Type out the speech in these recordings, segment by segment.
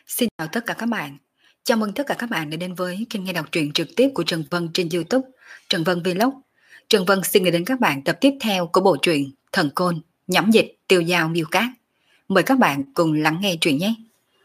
Xin chào tất cả các bạn. Chào mừng tất cả các bạn đã đến với kênh nghe đọc truyện trực tiếp của Trần Vân trên YouTube, Trần Vân Vlog. Trần Vân xin gửi đến các bạn tập tiếp theo của bộ truyện Thần Côn, nhẫm dịch tiêu dao miêu cát. Mời các bạn cùng lắng nghe truyện nhé.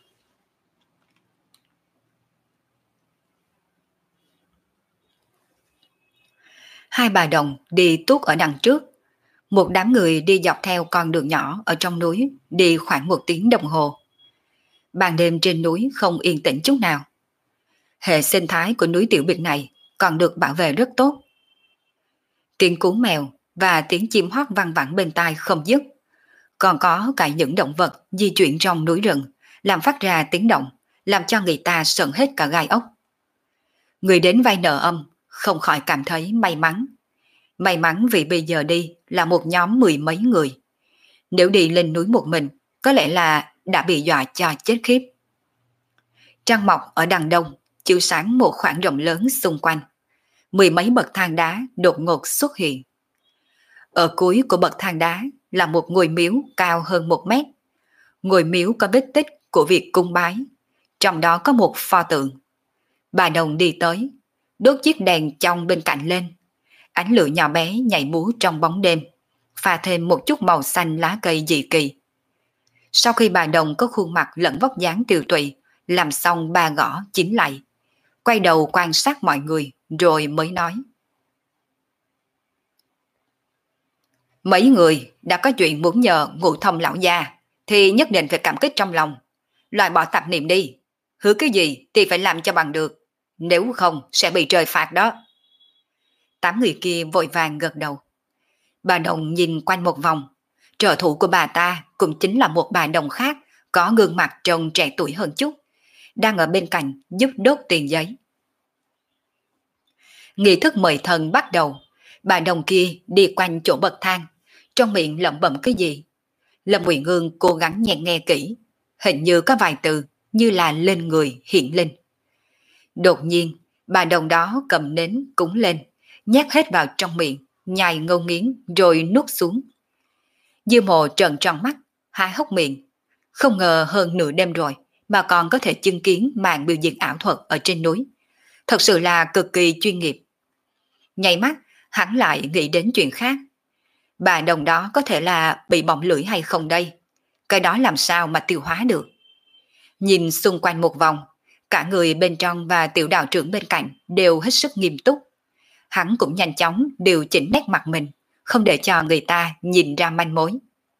Hai bà đồng đi tuốt ở đằng trước. Một đám người đi dọc theo con đường nhỏ ở trong núi, đi khoảng 1 tiếng đồng hồ. Ban đêm trên núi không yên tĩnh chút nào. Hệ sinh thái của núi Tiểu Biệt này còn được bảo vệ rất tốt. Tiếng cú mèo và tiếng chim hót vang vẳng bên tai không dứt. Còn có cả những động vật di chuyển trong núi rừng, làm phát ra tiếng động, làm cho người ta sợn hết cả gai ốc. Người đến vai nợ âm không khỏi cảm thấy may mắn. May mắn vì bây giờ đi là một nhóm 10 mấy người. Nếu đi lên núi một mình, có lẽ là đã bị dọa cho chết khiếp. Trăng mọc ở đằng đông, chiếu sáng một khoảng rộng lớn xung quanh. 10 mấy bậc thang đá đột ngột xuất hiện. Ở cuối của bậc thang đá là một ngôi miếu cao hơn 1 mét. Ngôi miếu có vết tích của việc cung bái, trong đó có một pho tượng. Bà đồng đi tới, đốt chiếc đèn trong bên cạnh lên. Ánh lửa nhỏ bé nhảy múa trong bóng đêm, pha thêm một chút màu xanh lá cây dị kỳ. Sau khi bà đồng có khuôn mặt lẫn vóc dáng tiều tụy, làm xong ba gõ 9 lạy, quay đầu quan sát mọi người rồi mới nói: Mấy người đã có chuyện muốn nhờ Ngũ Thông lão gia thì nhất định phải cảm kích trong lòng, loại bỏ tạp niệm đi, hứa cái gì thì phải làm cho bằng được, nếu không sẽ bị trời phạt đó. 8 người kia vội vàng gật đầu. Bà đồng nhìn quanh một vòng, trợ thủ của bà ta cũng chính là một bà đồng khác, có gương mặt trông trẻ tuổi hơn chút, đang ở bên cạnh giúp đốt tiền giấy. Nghi thức mời thần bắt đầu. Bà đồng kia đi quanh chỗ bậc thang, trong miệng lẩm bẩm cái gì. Lâm Uyển Ương cố gắng nghe kỹ, hình như có vài từ như là lên người hiện lên. Đột nhiên, bà đồng đó cầm nến cúng lên, nhét hết vào trong miệng, nhai ngâu nghiến rồi nuốt xuống. Dư Mộ trợn tròn mắt, há hốc miệng. Không ngờ hơn nửa đêm rồi mà còn có thể chứng kiến màn biểu diễn ảo thuật ở trên núi. Thật sự là cực kỳ chuyên nghiệp. Nháy mắt, hắn lại nghĩ đến chuyện khác. Bà đồng đó có thể là bị bỏng lưỡi hay không đây? Cái đó làm sao mà tiêu hóa được? Nhìn xung quanh một vòng, cả người bên trong và tiểu đạo trưởng bên cạnh đều hết sức nghiêm túc. Hắn cũng nhanh chóng điều chỉnh nét mặt mình, không để cho người ta nhìn ra manh mối.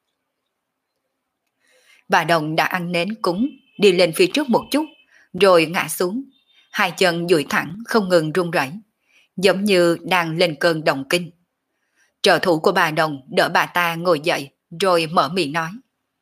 Bà đồng đã ăn nến cúng, đi lên phía trước một chút, rồi ngã xuống. Hai chân duỗi thẳng không ngừng run rẩy, giống như đang lên cơn động kinh. Trợ thủ của bà đồng đỡ bà ta ngồi dậy, rồi mở miệng nói: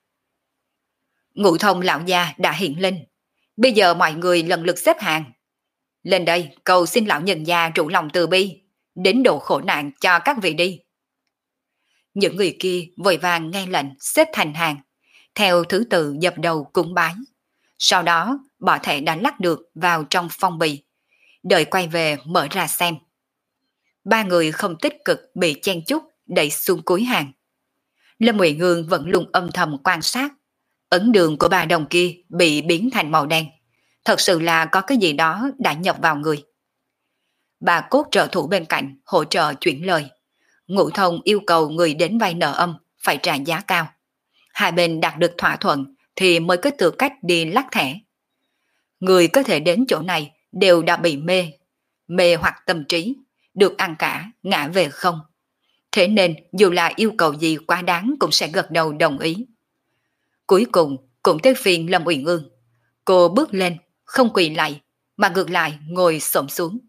Ngũ Thông lão gia đã hiện lên, bây giờ mọi người lần lượt xếp hàng. Lên đây cầu xin lão nhân gia trụ lòng từ bi, đến độ khổ nạn cho các vị đi. Những người kia vội vàng nghe lệnh xếp thành hàng, theo thứ tự dập đầu cúng bái. Sau đó bỏ thẻ đã lắc được vào trong phong bì, đợi quay về mở ra xem. 3 người không tích cực bị chen chúc đẩy xuống cuối hàng. Lâm Uyển Ương vẫn luôn âm thầm quan sát. Ấn đường của bà đồng kia bị biến thành màu đen, thật sự là có cái gì đó đã nhập vào người. Bà cốt trợ thủ bên cạnh hỗ trợ chuyển lời. Ngũ Thông yêu cầu người đến vay nợ âm phải trả giá cao. Hai bên đạt được thỏa thuận thì mới có tư cách đi lắc thẻ. Người có thể đến chỗ này đều đã bị mê hoặc tâm trí, được ăn cả, ngã về không. Thế nên dù là yêu cầu gì quá đáng cũng sẽ gật đầu đồng ý. Cuối cùng cũng tới phiên Lâm Uyển Ương. Cô bước lên, không quỳ lạy, mà ngược lại ngồi xổm xuống.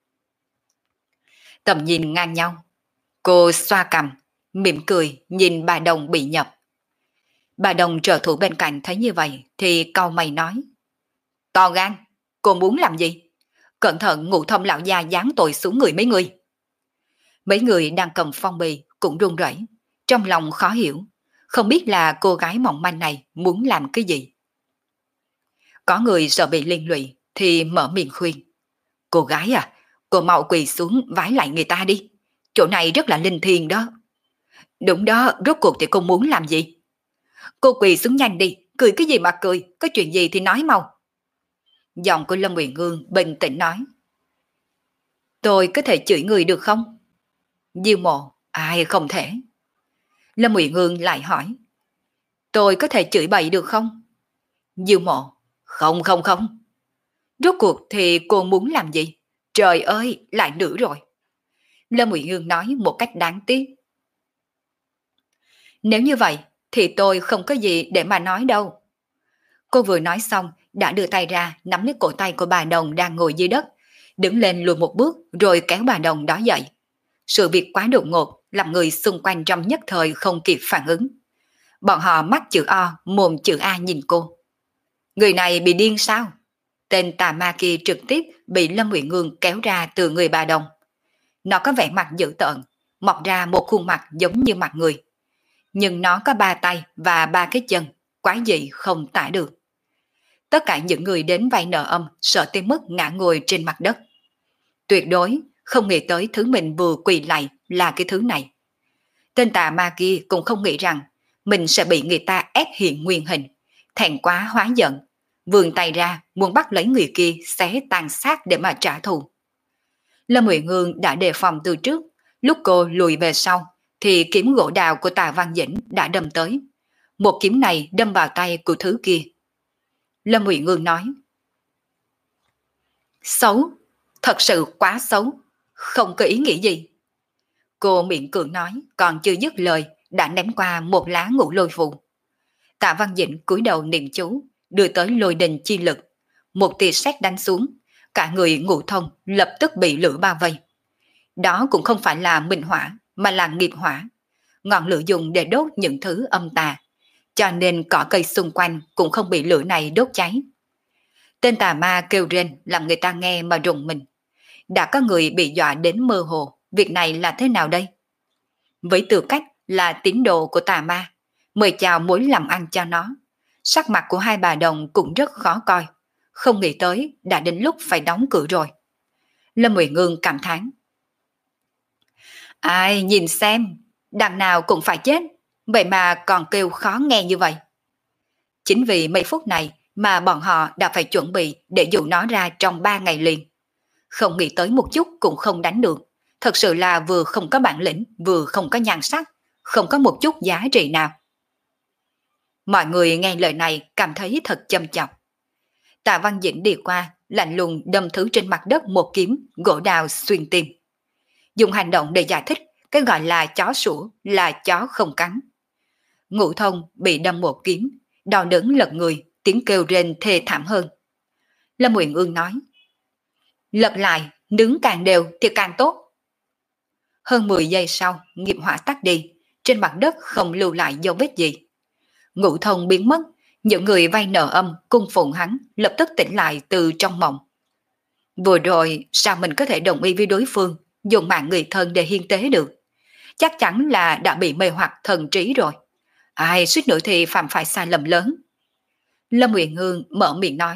Tầm nhìn ngang nhau. Cô xoa cằm, mỉm cười nhìn bà đồng bị nhập. Bà đồng trợ thủ bên cạnh thấy như vậy thì cau mày nói: To gan, cô muốn làm gì? Cẩn thận Ngũ Thông lão gia giáng tội xuống người mấy người. Mấy người đang cầm phong bì cũng run rẩy, trong lòng khó hiểu, không biết là cô gái mỏng manh này muốn làm cái gì. Có người sợ bị liên lụy thì mở miệng khuyên: Cô gái à, cô mau quỳ xuống vái lại người ta đi, chỗ này rất là linh thiêng đó. Đúng đó, rốt cuộc thì cô muốn làm gì? Cô quỳ xuống nhanh đi, cười cái gì mà cười, có chuyện gì thì nói mau, Giọng của Lâm Uyển Ương bình tĩnh nói. Tôi có thể chửi người được không? Diêu Mộ, ai không thể. Lâm Uyển Ương lại hỏi. Tôi có thể chửi bậy được không? Diêu Mộ, không không không. Rốt cuộc thì cô muốn làm gì? Trời ơi, lại nữa rồi. Lâm Uyển Ương nói một cách đáng tiếc. Nếu như vậy, thì tôi không có gì để mà nói đâu. Cô vừa nói xong, đã đưa tay ra nắm lấy cổ tay của bà Đồng đang ngồi dưới đất, đứng lên lùi một bước rồi kéo bà Đồng đó dậy. Sự việc quá đột ngột làm người xung quanh trong nhất thời không kịp phản ứng. Bọn họ mắt chữ O, mồm chữ A nhìn cô. Người này bị điên sao? Tên tà ma kia trực tiếp bị Lâm Uyển Ương kéo ra từ người bà Đồng. Nó có vẻ mặt dữ tợn, mọc ra một khuôn mặt giống như mặt người. Nhưng nó có 3 tay và 3 cái chân, quái dị không tả được. Tất cả những người đến vay nợ âm sợ tới mức ngã ngồi trên mặt đất. Tuyệt đối không nghĩ tới thứ mình vừa quỳ lại là cái thứ này. Tên tà ma kia cũng không nghĩ rằng mình sẽ bị người ta ép hiện nguyên hình, thẹn quá hóa giận, vươn tay ra muốn bắt lấy người kia xé tàn sát để mà trả thù. Lâm Uyển Ương đã đề phòng từ trước, lúc cô lùi về sau thì kiếm gỗ đào của Tạ Văn Dĩnh đã đâm tới. Một kiếm này đâm vào tay của thứ kia. Lâm Uyển Ương nói. Xấu, thật sự quá xấu, không có ý nghĩa gì. Cô miệng cường nói, còn chưa dứt lời, đã ném qua một lá ngũ lôi phù. Tạ Văn Dĩnh cúi đầu niệm chú, đưa tới lôi đình chi lực. Một tia sét đánh xuống, cả người Ngũ Thông lập tức bị lửa bao vây. Đó cũng không phải là minh hỏa, mà là nghiệp hỏa. Ngọn lửa dùng để đốt những thứ âm tà, cho nên cỏ cây xung quanh cũng không bị lửa này đốt cháy. Tên tà ma kêu rên làm người ta nghe mà rùng mình. Đã có người bị dọa đến mơ hồ, việc này là thế nào đây? Với tư cách là tín đồ của tà ma, mời chào mối làm ăn cho nó. Sắc mặt của hai bà Đồng cũng rất khó coi, không nghĩ tới đã đến lúc phải đóng cửa rồi. Lâm Uyển Ương cảm thán. Ai nhìn xem, đằng nào cũng phải chết, vậy mà còn kêu khó nghe như vậy. Chính vì mấy phút này mà bọn họ đã phải chuẩn bị để dụ nó ra trong 3 ngày liền. Không nghĩ tới một chút cũng không đánh được, thật sự là vừa không có bản lĩnh, vừa không có nhan sắc, không có một chút giá trị nào. Mọi người nghe lời này cảm thấy thật châm chọc. Tạ Văn Dĩnh đi qua, lạnh lùng đâm thứ trên mặt đất một kiếm, gỗ đào xuyên tim. Dùng hành động để giải thích cái gọi là chó sủa là chó không cắn. Ngũ Thông bị đâm một kiếm, đau đớn lật người, tiếng kêu rên thê thảm hơn. Lâm Uyển Ương nói, lật lại, nướng càng đều thì càng tốt. Hơn 10 giây sau, nghiệp hỏa tắt đi, trên mặt đất không lưu lại dấu vết gì. Ngũ Thông biến mất, những người vay nợ âm cung phụng hắn lập tức tỉnh lại từ trong mộng. Vừa rồi sao mình có thể đồng ý với đối phương dùng mạng người thân để hiến tế được? Chắc chắn là đã bị mê hoặc thần trí rồi. Ai suýt nữa thì phạm phải sai lầm lớn. Lâm Uyển Ương mở miệng nói.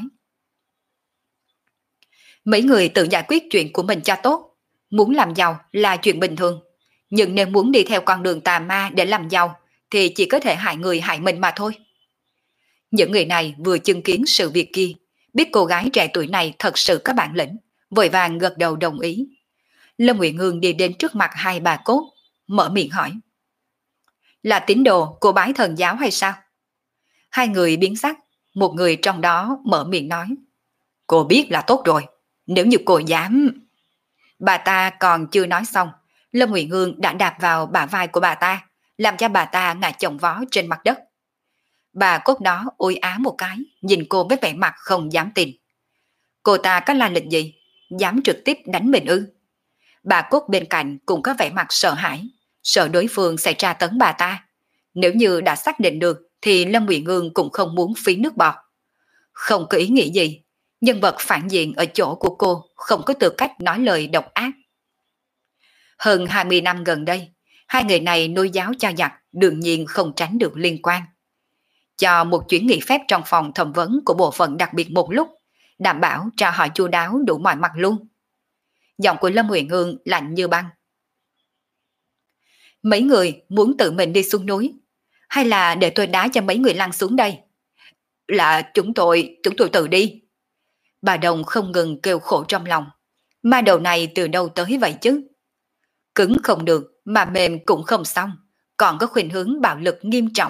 Mấy người tự giải quyết chuyện của mình cho tốt. Muốn làm giàu là chuyện bình thường. Nhưng nếu muốn đi theo con đường tà ma để làm giàu thì chỉ có thể hại người hại mình mà thôi. Những người này vừa chứng kiến sự việc kia, biết cô gái trẻ tuổi này thật sự có bản lĩnh, vội vàng gật đầu đồng ý. Lâm Uyển Ương đi đến trước mặt hai bà cốt, mở miệng hỏi. Là tín đồ của bái thần giáo hay sao? Hai người biến sắc, một người trong đó mở miệng nói. Cô biết là tốt rồi, nếu như cô dám... Bà ta còn chưa nói xong, Lâm Uyển Ương đã đạp vào bả vai của bà ta, làm cho bà ta ngã chồng vó trên mặt đất. Bà cốt đó ôi á một cái, nhìn cô với vẻ mặt không dám tin. Cô ta có la lịch gì? Dám trực tiếp đánh mình ư? Bà cốt bên cạnh cũng có vẻ mặt sợ hãi, sợ đối phương sẽ tra tấn bà ta. Nếu như đã xác định được thì Lâm Uyển Ương cũng không muốn phí nước bọt. Không có ý nghĩ gì, nhân vật phản diện ở chỗ của cô không có tư cách nói lời độc ác. Hơn 20 năm gần đây, hai người này nuôi giáo cho giặc đương nhiên không tránh được liên quan. Cho một chuyến nghỉ phép trong phòng thẩm vấn của bộ phận đặc biệt một lúc, đảm bảo tra hỏi chu đáo đủ mọi mặt luôn. Giọng của Lâm Uyển Ương lạnh như băng. Mấy người muốn tự mình đi xuống núi, hay là để tôi đá cho mấy người lăn xuống đây? Là chúng tôi tự đi. Bà Đồng không ngừng kêu khổ trong lòng. Ma đầu này từ đâu tới vậy chứ? Cứng không được mà mềm cũng không xong, còn có khuynh hướng bạo lực nghiêm trọng.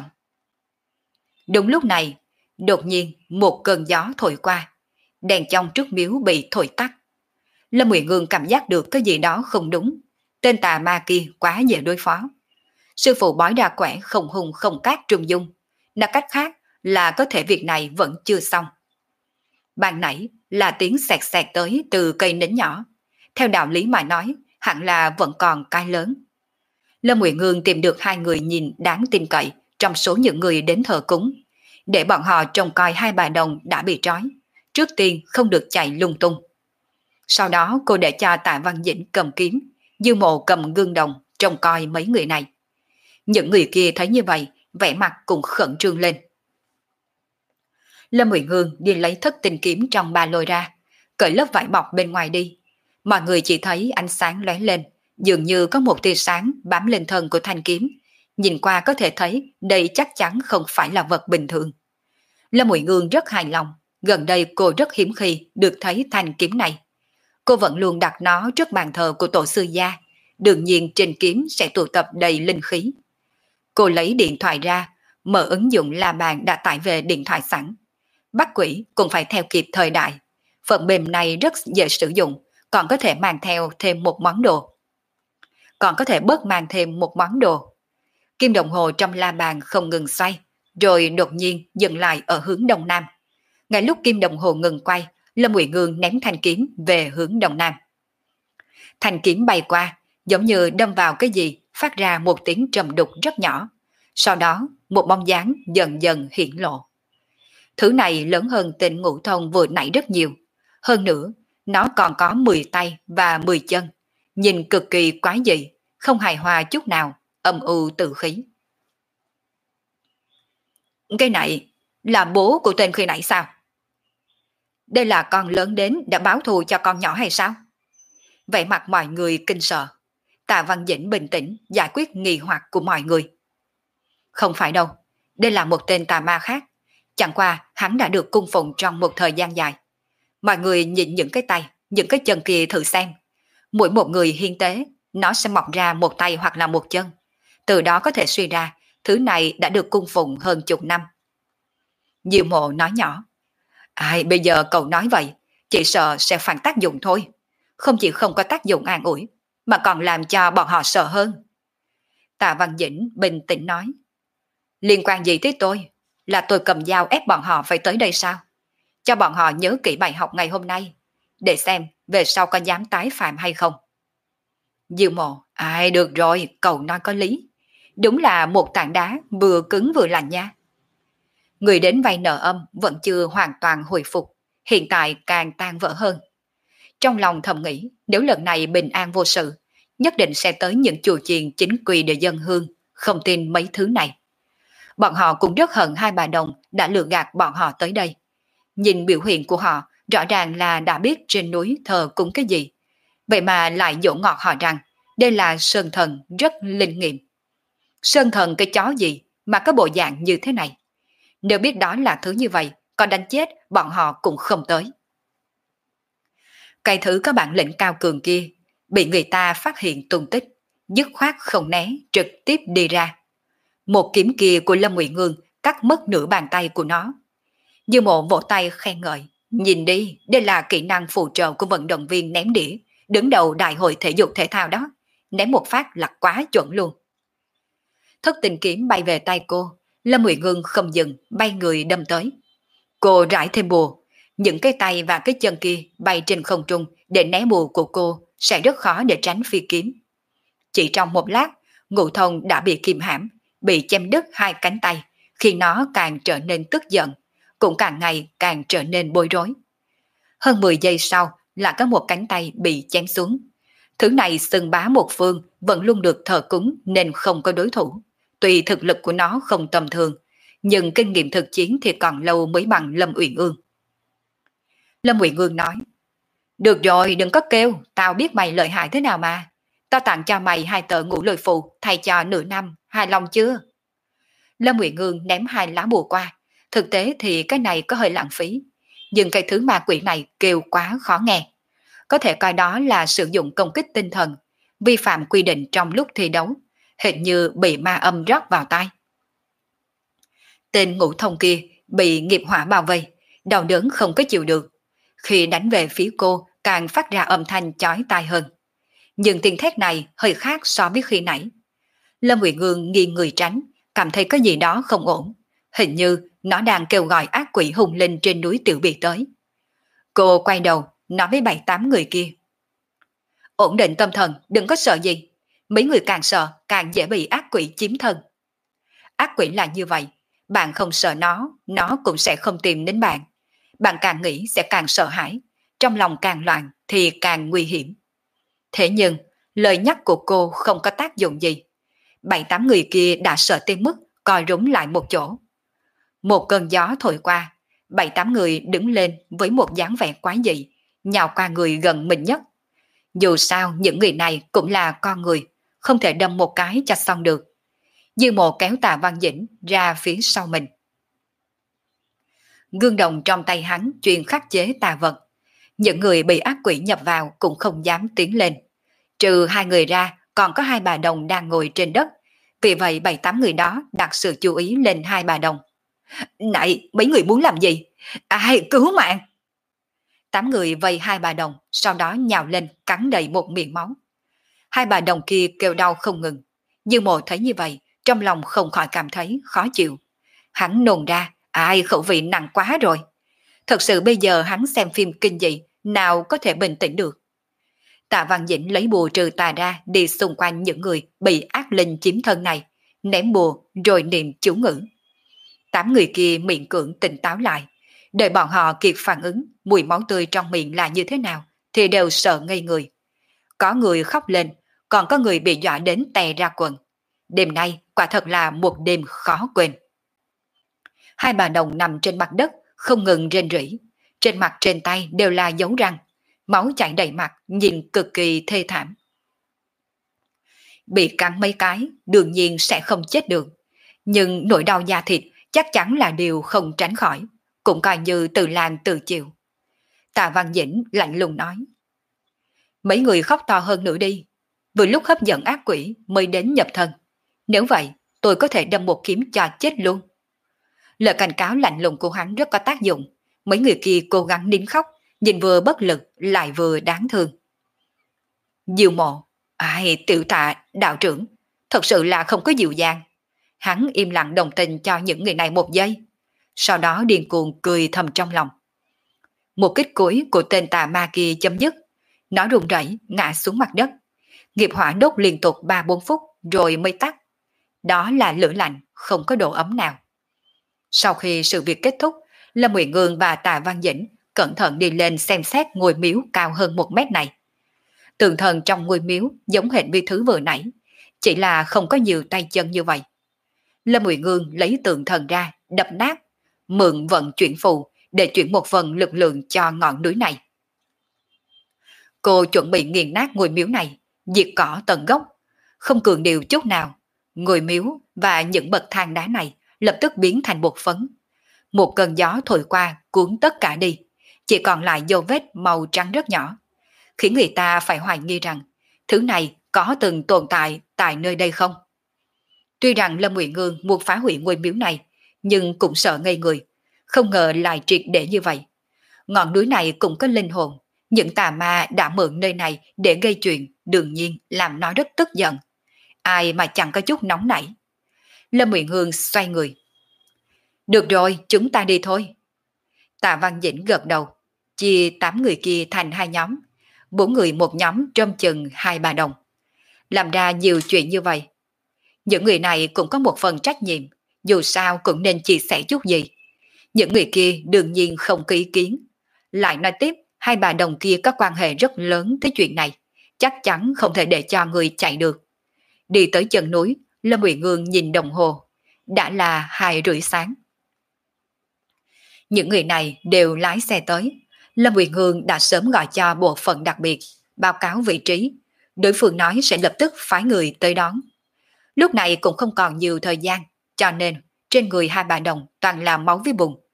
Đúng lúc này, đột nhiên một cơn gió thổi qua, đèn trong trước miếu bị thổi tắt. Lâm Uyển Ngương cảm giác được cái gì đó không đúng, tên tà ma kia quá dễ đối phó. Sư phụ bói đa quẻ không hùng không cát trùng dung, nói cách khác là có thể việc này vẫn chưa xong. Ban nãy là tiếng xẹt xẹt tới từ cây nến nhỏ, theo đạo lý mà nói hẳn là vẫn còn cái lớn. Lâm Uyển Ngương tìm được hai người nhìn đáng tin cậy trong số những người đến thờ cúng, để bọn họ trông coi hai bà đồng đã bị trói, trước tiên không được chạy lung tung. Sau đó cô để cho Tạ Văn Dĩnh cầm kiếm, Dư Mộ cầm gương đồng trông coi mấy người này. Những người kia thấy như vậy, vẻ mặt cũng khẩn trương lên. Lâm Uyển Ngương đi lấy thất tinh kiếm trong ba lô ra, cởi lớp vải bọc bên ngoài đi. Mọi người chỉ thấy ánh sáng lóe lên, dường như có một tia sáng bám lên thân của thanh kiếm. Nhìn qua có thể thấy đây chắc chắn không phải là vật bình thường. Lâm Uyển Ngương rất hài lòng, gần đây cô rất hiếm khi được thấy thanh kiếm này. Cô vẫn luôn đặt nó trước bàn thờ của tổ sư gia, đương nhiên trên kiếm sẽ tụ tập đầy linh khí. Cô lấy điện thoại ra, mở ứng dụng La Bàn đã tải về điện thoại sẵn. Bắt quỷ cũng phải theo kịp thời đại. Phần mềm này rất dễ sử dụng, còn có thể mang theo thêm một món đồ. Còn có thể bớt mang thêm một món đồ. Kim đồng hồ trong La Bàn không ngừng xoay, rồi đột nhiên dừng lại ở hướng đông nam. Ngay lúc kim đồng hồ ngừng quay, Lâm Uyển Ngương ném thanh kiếm về hướng đông nam. Thanh kiếm bay qua, giống như đâm vào cái gì, phát ra một tiếng trầm đục rất nhỏ. Sau đó, một bóng dáng dần dần hiển lộ. Thứ này lớn hơn tên Ngũ Thông vừa nãy rất nhiều. Hơn nữa, nó còn có 10 tay và 10 chân. Nhìn cực kỳ quái dị, không hài hòa chút nào, âm u tự khí. Cái này là bố của tên khi nãy sao? Đây là con lớn đến đã báo thù cho con nhỏ hay sao? Vậy mặt mọi người kinh sợ. Tạ Văn Dĩnh bình tĩnh giải quyết nghi hoặc của mọi người. Không phải đâu, đây là một tên tà ma khác. Chẳng qua hắn đã được cung phụng trong một thời gian dài. Mọi người nhìn những cái tay, những cái chân kia thử xem. Mỗi một người hiến tế, nó sẽ mọc ra một tay hoặc là một chân. Từ đó có thể suy ra, thứ này đã được cung phụng hơn chục năm. Diệu Mộ nói nhỏ. Ai bây giờ cậu nói vậy, chỉ sợ sẽ phản tác dụng thôi. Không chỉ không có tác dụng an ủi, mà còn làm cho bọn họ sợ hơn. Tạ Văn Dĩnh bình tĩnh nói. Liên quan gì tới tôi? Là tôi cầm dao ép bọn họ phải tới đây sao? Cho bọn họ nhớ kỹ bài học ngày hôm nay, để xem về sau có dám tái phạm hay không. Diệu Mộ, ai được rồi, cậu nói có lý. Đúng là một tảng đá vừa cứng vừa lạnh nha. Người đến vay nợ âm vẫn chưa hoàn toàn hồi phục, hiện tại càng tan vỡ hơn. Trong lòng thầm nghĩ, nếu lần này bình an vô sự, nhất định sẽ tới những chùa chiền chính quy để dân hương, không tin mấy thứ này. Bọn họ cũng rất hận hai bà đồng đã lừa gạt bọn họ tới đây. Nhìn biểu hiện của họ, rõ ràng là đã biết trên núi thờ cúng cái gì. Vậy mà lại dỗ ngọt họ rằng đây là sơn thần rất linh nghiệm. Sơn thần cái chó gì mà có bộ dạng như thế này? Nếu biết đó là thứ như vậy, còn đánh chết bọn họ cũng không tới. Cái thứ có bản lĩnh cao cường kia, bị người ta phát hiện tung tích, dứt khoát không né, trực tiếp đi ra. Một kiếm kia của Lâm Uyển Ngương cắt mất nửa bàn tay của nó. Dư Mộ vỗ tay khen ngợi, nhìn đi, đây là kỹ năng phụ trợ của vận động viên ném đĩa, đứng đầu đại hội thể dục thể thao đó, ném một phát là quá chuẩn luôn. Thất tình kiếm bay về tay cô, Lâm Uyển Ngương không dừng, bay người đâm tới. Cô rải thêm bùa, những cái tay và cái chân kia bay trên không trung để né bùa của cô sẽ rất khó để tránh phi kiếm. Chỉ trong một lát, Ngũ Thông đã bị kìm hãm, bị chém đứt hai cánh tay, khiến nó càng trở nên tức giận, cũng càng ngày càng trở nên bối rối. Hơn 10 giây sau là có một cánh tay bị chém xuống. Thứ này xưng bá một phương, vẫn luôn được thờ cúng nên không có đối thủ. Tuy thực lực của nó không tầm thường, nhưng kinh nghiệm thực chiến thì còn lâu mới bằng Lâm Uyển Ương. Lâm Uyển Ương nói, được rồi đừng có kêu, tao biết mày lợi hại thế nào mà. Tao tặng cho mày 2 tờ ngũ lôi phù thay cho nửa năm, hài lòng chưa? Lâm Uyển Ương ném 2 lá bùa qua, thực tế thì cái này có hơi lãng phí. nhưng cái thứ ma quỷ này kêu quá khó nghe. Có thể coi đó là sử dụng công kích tinh thần, vi phạm quy định trong lúc thi đấu, hình như bị ma âm rót vào tai. Tên ngũ thông kia bị nghiệp hỏa bao vây, đau đớn không có chịu được. Khi đánh về phía cô càng phát ra âm thanh chói tai hơn. Nhưng tiếng thét này hơi khác so với khi nãy. Lâm Uyển Ngương nghiêng người tránh, cảm thấy có gì đó không ổn. Hình như nó đang kêu gọi ác quỷ hùng linh trên núi Tiểu Biệt tới. Cô quay đầu, nói với 7-8 người kia. Ổn định tâm thần, đừng có sợ gì. Mấy người càng sợ, càng dễ bị ác quỷ chiếm thân. Ác quỷ là như vậy, bạn không sợ nó cũng sẽ không tìm đến bạn. Bạn càng nghĩ sẽ càng sợ hãi, trong lòng càng loạn thì càng nguy hiểm. Thế nhưng, lời nhắc của cô không có tác dụng gì. 7-8 người kia đã sợ tới mức co rúm lại một chỗ. Một cơn gió thổi qua, 7-8 người đứng lên với một dáng vẻ quái dị, nhào qua người gần mình nhất. Dù sao những người này cũng là con người, không thể đâm một cái cho xong được. Dương Mộ kéo Tạ Văn Dĩnh ra phía sau mình. Gương đồng trong tay hắn chuyên khắc chế tà vật. Những người bị ác quỷ nhập vào cũng không dám tiến lên. Trừ 2 người ra, còn có 2 bà đồng đang ngồi trên đất. Vì vậy 7-8 người đó đặt sự chú ý lên 2 bà đồng. Này, mấy người muốn làm gì? Ai, cứu mạng! 8 người vây 2 bà đồng, sau đó nhào lên cắn đầy một miệng máu. 2 bà đồng kia kêu đau không ngừng. Dương Mộ thấy như vậy, trong lòng không khỏi cảm thấy khó chịu. Hắn nôn ra, ai khẩu vị nặng quá rồi. Thật sự bây giờ hắn xem phim kinh dị, nào có thể bình tĩnh được. Tạ Văn Dĩnh lấy bùa trừ tà ra đi xung quanh những người bị ác linh chiếm thân này, ném bùa rồi niệm chú ngữ. 8 người kia miệng cưỡng tỉnh táo lại. Đợi bọn họ kịp phản ứng mùi máu tươi trong miệng là như thế nào thì đều sợ ngây người. Có người khóc lên, còn có người bị dọa đến tè ra quần. Đêm nay quả thật là một đêm khó quên. 2 bà đồng nằm trên mặt đất, không ngừng rên rỉ. Trên mặt trên tay đều là dấu răng, máu chảy đầy mặt, nhìn cực kỳ thê thảm. Bị cắn mấy cái, đương nhiên sẽ không chết được. Nhưng nỗi đau da thịt chắc chắn là điều không tránh khỏi, cũng coi như tự làm tự chịu. Tạ Văn Dĩnh lạnh lùng nói. Mấy người khóc to hơn nữa đi, vừa lúc hấp dẫn ác quỷ mới đến nhập thân. Nếu vậy, tôi có thể đâm một kiếm cho chết luôn. Lời cảnh cáo lạnh lùng của hắn rất có tác dụng. Mấy người kia cố gắng nín khóc, nhìn vừa bất lực lại vừa đáng thương. Diệu Mộ, ai tiểu Tạ đạo trưởng, thật sự là không có dịu dàng. Hắn im lặng đồng tình cho những người này một giây, sau đó điên cuồng cười thầm trong lòng. Một kích cuối của tên tà ma kia chấm dứt, nó run rẩy ngã xuống mặt đất. Nghiệp hỏa đốt liên tục 3-4 phút rồi mới tắt. Đó là lửa lạnh, không có độ ấm nào. Sau khi sự việc kết thúc, Lâm Uyển Ngương và Tạ Văn Dĩnh cẩn thận đi lên xem xét ngôi miếu cao hơn 1 mét này. Tượng thần trong ngôi miếu giống hệt như thứ vừa nãy, chỉ là không có nhiều tay chân như vậy. Lâm Uyển Ngương lấy tượng thần ra, đập nát, mượn vận chuyển phù để chuyển một phần lực lượng cho ngọn núi này. Cô chuẩn bị nghiền nát ngôi miếu này, diệt cỏ tận gốc, không cường điều chút nào. Ngôi miếu và những bậc thang đá này lập tức biến thành bột phấn. Một cơn gió thổi qua cuốn tất cả đi, chỉ còn lại dấu vết màu trắng rất nhỏ, khiến người ta phải hoài nghi rằng thứ này có từng tồn tại nơi đây không. Tuy rằng Lâm Uyển Ngương muốn phá hủy ngôi miếu này, nhưng cũng sợ ngây người, không ngờ lại triệt để như vậy. Ngọn núi này cũng có linh hồn, những tà ma đã mượn nơi này để gây chuyện, đương nhiên làm nó rất tức giận. Ai mà chẳng có chút nóng nảy. Lâm Uyển Ngương xoay người. Được rồi, chúng ta đi thôi. Tạ Văn Dĩnh gật đầu, chia 8 người kia thành 2 nhóm, 4 người một nhóm trông chừng 2 bà đồng. Làm ra nhiều chuyện như vậy. Những người này cũng có một phần trách nhiệm, dù sao cũng nên chia sẻ chút gì. Những người kia đương nhiên không có ý kiến. Lại nói tiếp, 2 bà đồng kia có quan hệ rất lớn tới chuyện này, chắc chắn không thể để cho người chạy được. Đi tới chân núi, Lâm Uyển Ngương nhìn đồng hồ, đã là 2:30 sáng. Những người này đều lái xe tới. Lâm Uyển Ngương đã sớm gọi cho bộ phận đặc biệt, báo cáo vị trí. Đối phương nói sẽ lập tức phái người tới đón. Lúc này cũng không còn nhiều thời gian, cho nên trên người 2 bà đồng toàn là máu với bùn.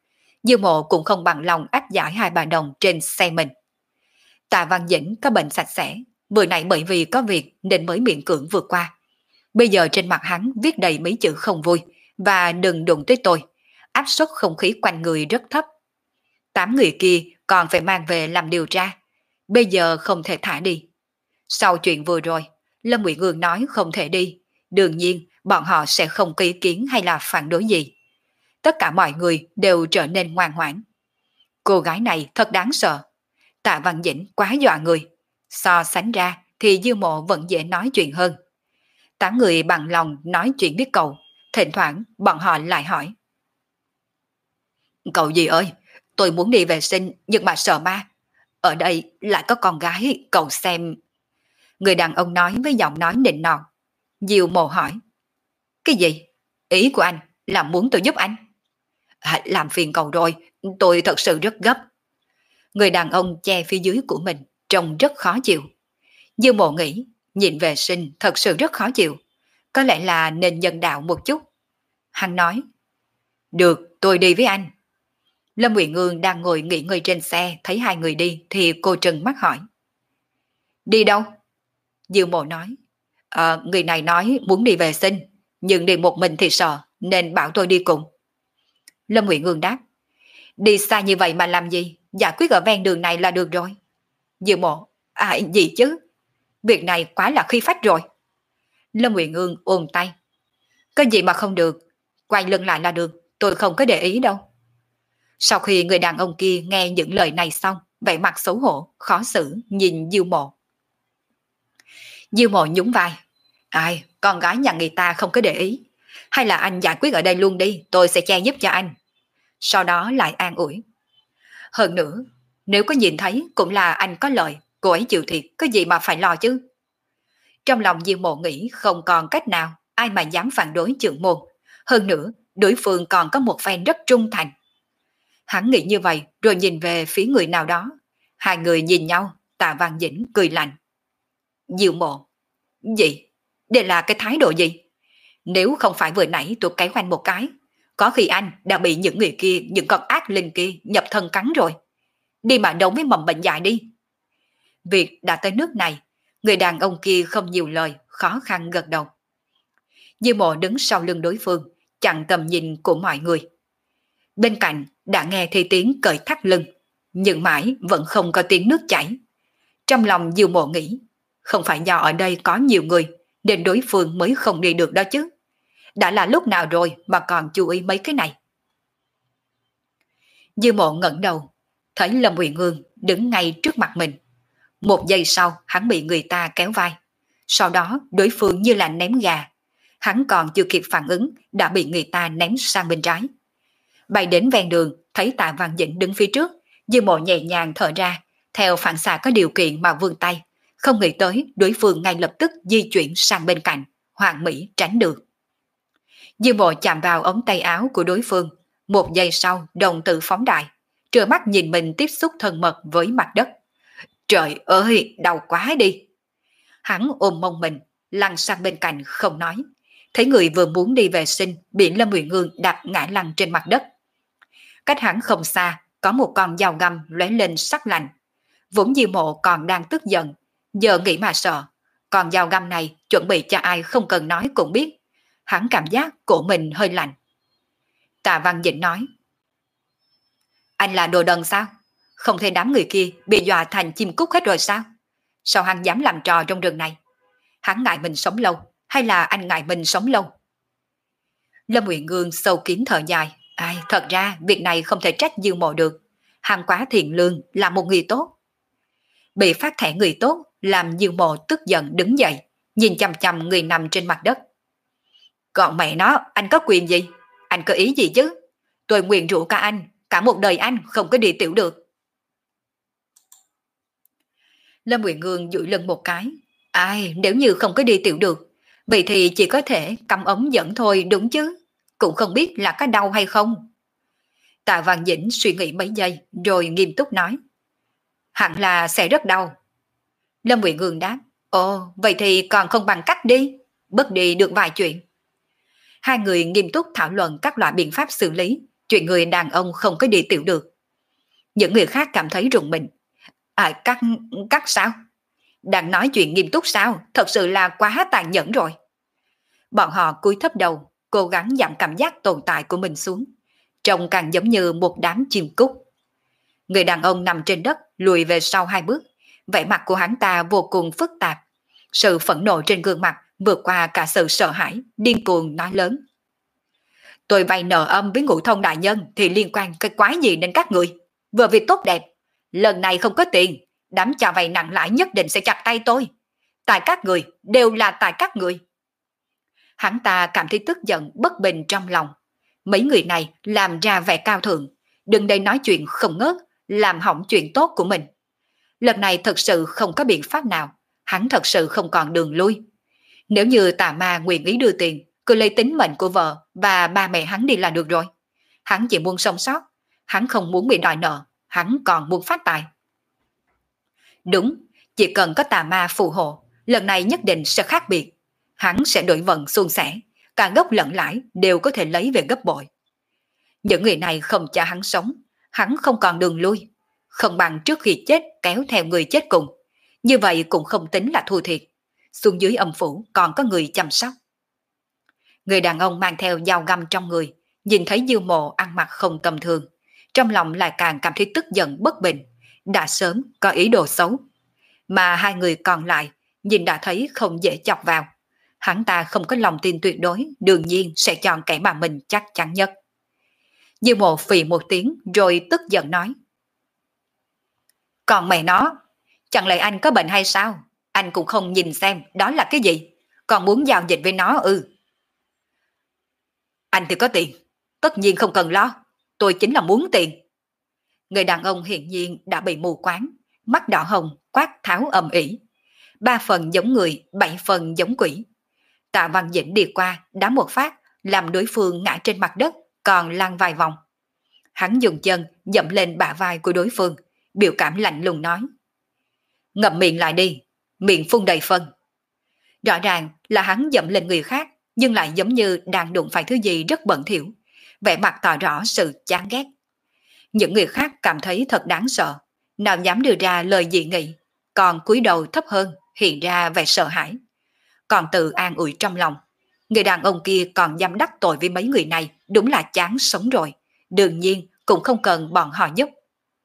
Dư Mộ cũng không bằng lòng áp giải hai bà đồng trên xe mình. Tạ Văn Dĩnh có bệnh sạch sẽ, vừa nãy bởi vì có việc nên mới miễn cưỡng vượt qua. Bây giờ trên mặt hắn viết đầy mấy chữ không vui và đừng đụng tới tôi. Áp suất không khí quanh người rất thấp. 8 người kia còn phải mang về làm điều tra. Bây giờ không thể thả đi. Sau chuyện vừa rồi, Lâm Nguyệt Ương nói không thể đi. Đương nhiên, bọn họ sẽ không có ý kiến hay là phản đối gì. Tất cả mọi người đều trở nên ngoan ngoãn. Cô gái này thật đáng sợ. Tạ Văn Dĩnh quá dọa người. So sánh ra thì Dư Mộ vẫn dễ nói chuyện hơn. 8 người bằng lòng nói chuyện với cậu. Thỉnh thoảng bọn họ lại hỏi. Cậu gì ơi, tôi muốn đi vệ sinh nhưng mà sợ ma. Ở đây lại có con gái, cậu xem. Người đàn ông nói với giọng nói nịnh nọt. Diêu Mộ hỏi. Cái gì? Ý của anh là muốn tôi giúp anh? Làm phiền cậu rồi, tôi thật sự rất gấp. Người đàn ông che phía dưới của mình, trông rất khó chịu. Diêu Mộ nghĩ, nhìn vệ sinh thật sự rất khó chịu. Có lẽ là nên nhân đạo một chút. Hắn nói. Được, tôi đi với anh. Lâm Uyển Ương đang ngồi nghỉ ngơi trên xe, thấy hai người đi thì cô trừng mắt hỏi. Đi đâu? Diêu Mộ nói. Người này nói muốn đi vệ sinh, nhưng đi một mình thì sợ, nên bảo tôi đi cùng. Lâm Uyển Ương đáp. Đi xa như vậy mà làm gì? Giải quyết ở ven đường này là được rồi. Diêu Mộ. Gì chứ? Việc này quá là khi phách rồi. Lâm Uyển Ương ôm tay. Có gì mà không được? Quay lưng lại là được, tôi không có để ý đâu. Sau khi người đàn ông kia nghe những lời này xong, vẻ mặt xấu hổ, khó xử, nhìn Diêu Mộ. Diêu Mộ nhún vai. Con gái nhà người ta không có để ý. Hay là anh giải quyết ở đây luôn đi, tôi sẽ che giúp cho anh. Sau đó lại an ủi. Hơn nữa, nếu có nhìn thấy cũng là anh có lợi, cô ấy chịu thiệt, có gì mà phải lo chứ. Trong lòng Diêu Mộ nghĩ không còn cách nào, ai mà dám phản đối trưởng môn. Hơn nữa, đối phương còn có một phen rất trung thành. Hắn nghĩ như vậy rồi nhìn về phía người nào đó. Hai người nhìn nhau, Tạ Văn Dĩnh cười lạnh. Diêu Mộ. Gì? Đây là cái thái độ gì? Nếu không phải vừa nãy tôi cấy khoanh một cái, có khi anh đã bị những người kia, những con ác linh kia nhập thân cắn rồi. Đi mà đấu với mầm bệnh dại đi. Việc đã tới nước này, người đàn ông kia không nhiều lời, khó khăn gật đầu. Diêu Mộ đứng sau lưng đối phương, chặn tầm nhìn của mọi người. Bên cạnh đã nghe thấy tiếng cởi thắt lưng, nhưng mãi vẫn không có tiếng nước chảy. Trong lòng Diêu Mộ nghĩ, không phải do ở đây có nhiều người, nên đối phương mới không đi được đó chứ. Đã là lúc nào rồi mà còn chú ý mấy cái này. Diêu Mộ ngẩng đầu, thấy Lâm Uyển Ương đứng ngay trước mặt mình. Một giây sau hắn bị người ta kéo vai. Sau đó đối phương như là ném gà. Hắn còn chưa kịp phản ứng đã bị người ta ném sang bên trái. Bay đến ven đường, thấy Tạ Văn Dĩnh đứng phía trước, Diêu Mộ nhẹ nhàng thở ra, theo phản xạ có điều kiện mà vươn tay, không nghĩ tới đối phương ngay lập tức di chuyển sang bên cạnh, hoàn mỹ tránh được. Diêu Mộ chạm vào ống tay áo của đối phương, một giây sau đồng tử phóng đại, trợn mắt nhìn mình tiếp xúc thân mật với mặt đất. Trời ơi, đau quá đi. Hắn ôm mông mình, lăn sang bên cạnh không nói. Thấy người vừa muốn đi vệ sinh bị Lâm Uyển Ương đạp ngã lăn trên mặt đất. Cách hắn không xa, có một con dao găm lóe lên sắc lạnh. Vốn Diêu Mộ còn đang tức giận, giờ nghĩ mà sợ. Con dao găm này chuẩn bị cho ai không cần nói cũng biết. Hắn cảm giác cổ mình hơi lạnh. Tạ Văn Dĩnh nói. Anh là đồ đần sao? Không thấy đám người kia bị dọa thành chim cút hết rồi sao? Sao hắn dám làm trò trong rừng này? Hắn ngại mình sống lâu, hay là anh ngại mình sống lâu? Lâm Uyển Ương sâu kín thở dài. Thật ra việc này không thể trách Dương Mộ được. Hắn quá thiện lương, là một người tốt. Bị phát thẻ người tốt, làm Dương Mộ tức giận đứng dậy, nhìn chằm chằm người nằm trên mặt đất. Còn mẹ nó, anh có quyền gì? Anh có ý gì chứ? Tôi nguyền rủa cả anh, cả một đời anh không có đi tiểu được. Lâm Uyển Ương duỗi lưng một cái. Nếu như không có đi tiểu được, vậy thì chỉ có thể cắm ống dẫn thôi đúng chứ. Cũng không biết là có đau hay không. Tạ Văn Dĩnh suy nghĩ mấy giây rồi nghiêm túc nói. Hẳn là sẽ rất đau. Lâm Uyển Ương đáp. Ồ, vậy thì còn không bằng cách đi. Bớt đi được vài chuyện. Hai người nghiêm túc thảo luận các loại biện pháp xử lý, chuyện người đàn ông không có đi tiểu được. Những người khác cảm thấy rùng mình. Cắt sao? Đang nói chuyện nghiêm túc sao? Thật sự là quá tàn nhẫn rồi. Bọn họ cúi thấp đầu, cố gắng giảm cảm giác tồn tại của mình xuống. Trông càng giống như một đám chim cút. Người đàn ông nằm trên đất, lùi về sau 2 bước. Vẻ mặt của hắn ta vô cùng phức tạp. Sự phẫn nộ trên gương mặt vượt qua cả sự sợ hãi, điên cuồng nói lớn. Tôi vay nợ âm với Ngũ Thông đại nhân thì liên quan cái quái gì đến các người? Vừa việc tốt đẹp, lần này không có tiền, đám cho vay nặng lãi nhất định sẽ chặt tay tôi. Tại các người, đều là tại các người. Hắn ta cảm thấy tức giận bất bình trong lòng. Mấy người này làm ra vẻ cao thượng, đừng đây nói chuyện không ngớt, làm hỏng chuyện tốt của mình. Lần này thật sự không có biện pháp nào, hắn thật sự không còn đường lui. Nếu như tà ma nguyện ý đưa tiền, cứ lấy tính mệnh của vợ và ba mẹ hắn đi là được rồi. Hắn chỉ muốn sống sót, hắn không muốn bị đòi nợ, hắn còn muốn phát tài. Đúng, chỉ cần có tà ma phù hộ, lần này nhất định sẽ khác biệt. Hắn sẽ đổi vận suôn sẻ, cả gốc lẫn lãi đều có thể lấy về gấp bội. Những người này không cho hắn sống, hắn không còn đường lui. Không bằng trước khi chết kéo theo người chết cùng. Như vậy cũng không tính là thua thiệt. Xuống dưới âm phủ còn có người chăm sóc. Người đàn ông mang theo dao găm trong người, nhìn thấy Dư Mộ ăn mặc không tầm thường, trong lòng lại càng cảm thấy tức giận bất bình, đã sớm có ý đồ xấu. Mà hai người còn lại nhìn đã thấy không dễ chọc vào. Hắn ta không có lòng tin tuyệt đối, đương nhiên sẽ chọn kẻ mà mình chắc chắn nhất. Dư Mộ phì một tiếng rồi tức giận nói. Còn mẹ nó, chẳng lẽ anh có bệnh hay sao? Anh cũng không nhìn xem đó là cái gì, còn muốn giao dịch với nó ư? Anh thì có tiền, tất nhiên không cần lo, tôi chính là muốn tiền. Người đàn ông hiển nhiên đã bị mù quáng, mắt đỏ hồng, quát tháo ầm ĩ. 3 phần giống người, 7 phần giống quỷ. Tạ Văn Dĩnh đi qua, đá một phát, làm đối phương ngã trên mặt đất, còn lăn vài vòng. Hắn dùng chân dậm lên bả vai của đối phương, biểu cảm lạnh lùng nói. Ngậm miệng lại đi, miệng phun đầy phân. Rõ ràng là hắn dậm lên người khác, nhưng lại giống như đang đụng phải thứ gì rất bẩn thỉu, vẻ mặt tỏ rõ sự chán ghét. Những người khác cảm thấy thật đáng sợ, nào dám đưa ra lời dị nghị, còn cúi đầu thấp hơn, hiện ra vẻ sợ hãi. Còn tự an ủi trong lòng, người đàn ông kia còn dám đắc tội với mấy người này, đúng là chán sống rồi, đương nhiên cũng không cần bọn họ giúp.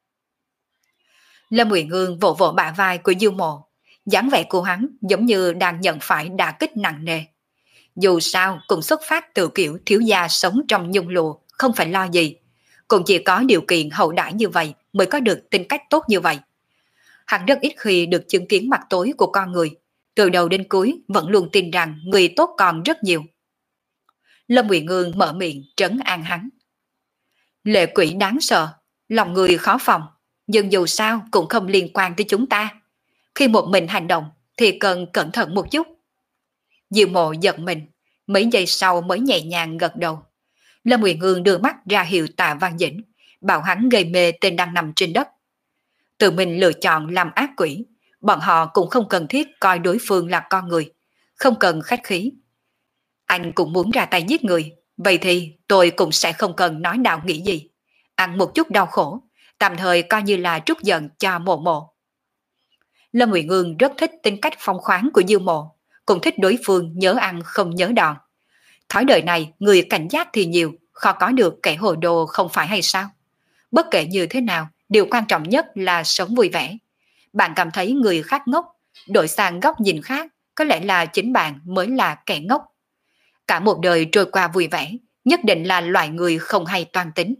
Lâm Uyển Ương vỗ vỗ bả vai của Dư Mộ, dáng vẻ của hắn giống như đang nhận phải đả kích nặng nề. Dù sao cũng xuất phát từ kiểu thiếu gia sống trong nhung lụa, không phải lo gì. Cũng chỉ có điều kiện hậu đãi như vậy mới có được tính cách tốt như vậy. Hắn rất ít khi được chứng kiến mặt tối của con người, từ đầu đến cuối vẫn luôn tin rằng người tốt còn rất nhiều. Lâm Uyển Ương mở miệng trấn an hắn. Lệ quỷ đáng sợ, lòng người khó phòng, nhưng dù sao cũng không liên quan tới chúng ta. Khi một mình hành động thì cần cẩn thận một chút. Dư Mộ giật mình, mấy giây sau mới nhẹ nhàng gật đầu. Lâm Uyển Ương đưa mắt ra hiệu Tạ Văn Dĩnh, bảo hắn gây mê tên đang nằm trên đất. Tự mình lựa chọn làm ác quỷ, bọn họ cũng không cần thiết coi đối phương là con người, không cần khách khí. Anh cũng muốn ra tay giết người, vậy thì tôi cũng sẽ không cần nói đạo nghĩ gì. Ăn một chút đau khổ, tạm thời coi như là trút giận cho Mộ Mộ. Lâm Uyển Ương rất thích tính cách phong khoáng của Dư Mộ, cũng thích đối phương nhớ ăn không nhớ đòn. Thói đời này người cảnh giác thì nhiều, khó có được kẻ hồ đồ không phải hay sao? Bất kể như thế nào, điều quan trọng nhất là sống vui vẻ. Bạn cảm thấy người khác ngốc, đổi sang góc nhìn khác, có lẽ là chính bạn mới là kẻ ngốc. Cả một đời trôi qua vui vẻ, nhất định là loại người không hay toan tính.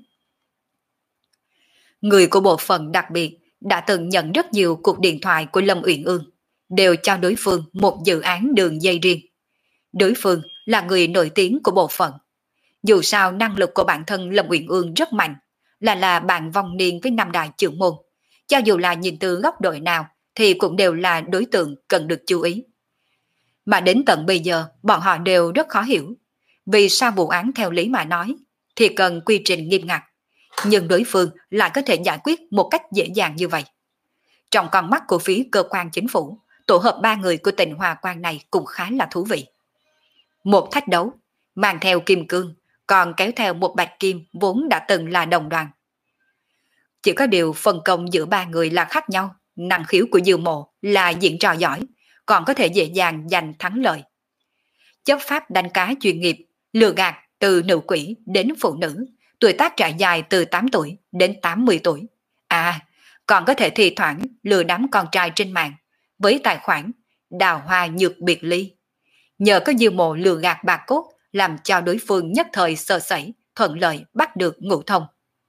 Người của bộ phận đặc biệt đã từng nhận rất nhiều cuộc điện thoại của Lâm Uyển Ương, đều cho đối phương một dự án đường dây riêng. Đối phương là người nổi tiếng của bộ phận. Dù sao năng lực của bản thân Lâm Uyển Ương rất mạnh, là bạn vong niên với năm đại trưởng môn. Cho dù là nhìn từ góc độ nào thì cũng đều là đối tượng cần được chú ý. Mà đến tận bây giờ bọn họ đều rất khó hiểu. Vì sao vụ án theo lý mà nói thì cần quy trình nghiêm ngặt, nhưng đối phương lại có thể giải quyết một cách dễ dàng như vậy. Trong con mắt của phía cơ quan chính phủ, tổ hợp 3 người của tỉnh Hòa Quang này cũng khá là thú vị. Một thách đấu, mang theo kim cương, còn kéo theo một bạch kim vốn đã từng là đồng đoàn. Chỉ có điều phân công giữa ba người là khác nhau, năng khiếu của Dư Mộ là diễn trò giỏi, còn có thể dễ dàng giành thắng lợi. Chấp pháp đánh cá chuyên nghiệp, lừa gạt từ nữ quỷ đến phụ nữ, tuổi tác trải dài từ 8 tuổi đến 80 tuổi. À, còn có thể thi thoảng lừa đám con trai trên mạng, với tài khoản đào hoa nhược biệt ly. Nhờ có Dư Mộ lừa gạt bạc cốt, làm cho đối phương nhất thời sơ sẩy, thuận lợi bắt được Ngũ Thông.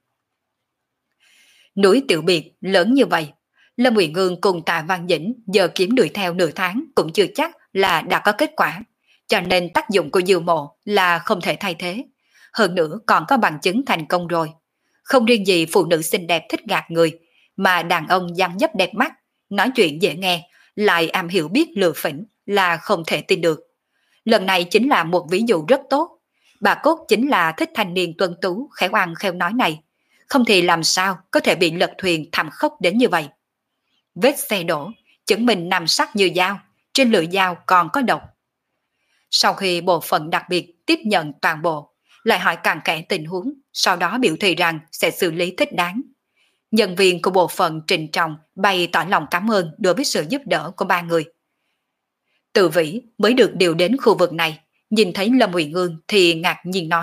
Núi Tiểu Biệt lớn như vậy, Lâm Uyển Ngương cùng Tạ Văn Dĩnh giờ kiếm đuổi theo nửa tháng cũng chưa chắc là đã có kết quả, cho nên tác dụng của Dư Mộ là không thể thay thế. Hơn nữa còn có bằng chứng thành công rồi. Không riêng gì phụ nữ xinh đẹp thích gạt người, mà đàn ông dáng dấp đẹp mắt, nói chuyện dễ nghe, lại am hiểu biết lừa phỉnh là không thể tin được. Lần này chính là một ví dụ rất tốt. Bà Cốt chính là thích thanh niên tuân tú, khéo ăn khéo nói này. Không thì làm sao có thể bị lật thuyền thảm khốc đến như vậy. Vết xe đổ, chứng minh nằm sắc như dao, trên lưỡi dao còn có độc. Sau khi bộ phận đặc biệt tiếp nhận toàn bộ, lại hỏi cặn kẽ tình huống, sau đó biểu thị rằng sẽ xử lý thích đáng. Nhân viên của bộ phận Trịnh Trọng bày tỏ lòng cảm ơn đối với sự giúp đỡ của ba người. Từ Vĩ mới được điều đến khu vực này, nhìn thấy Lâm Uyển Ngương thì ngạc nhiên nói: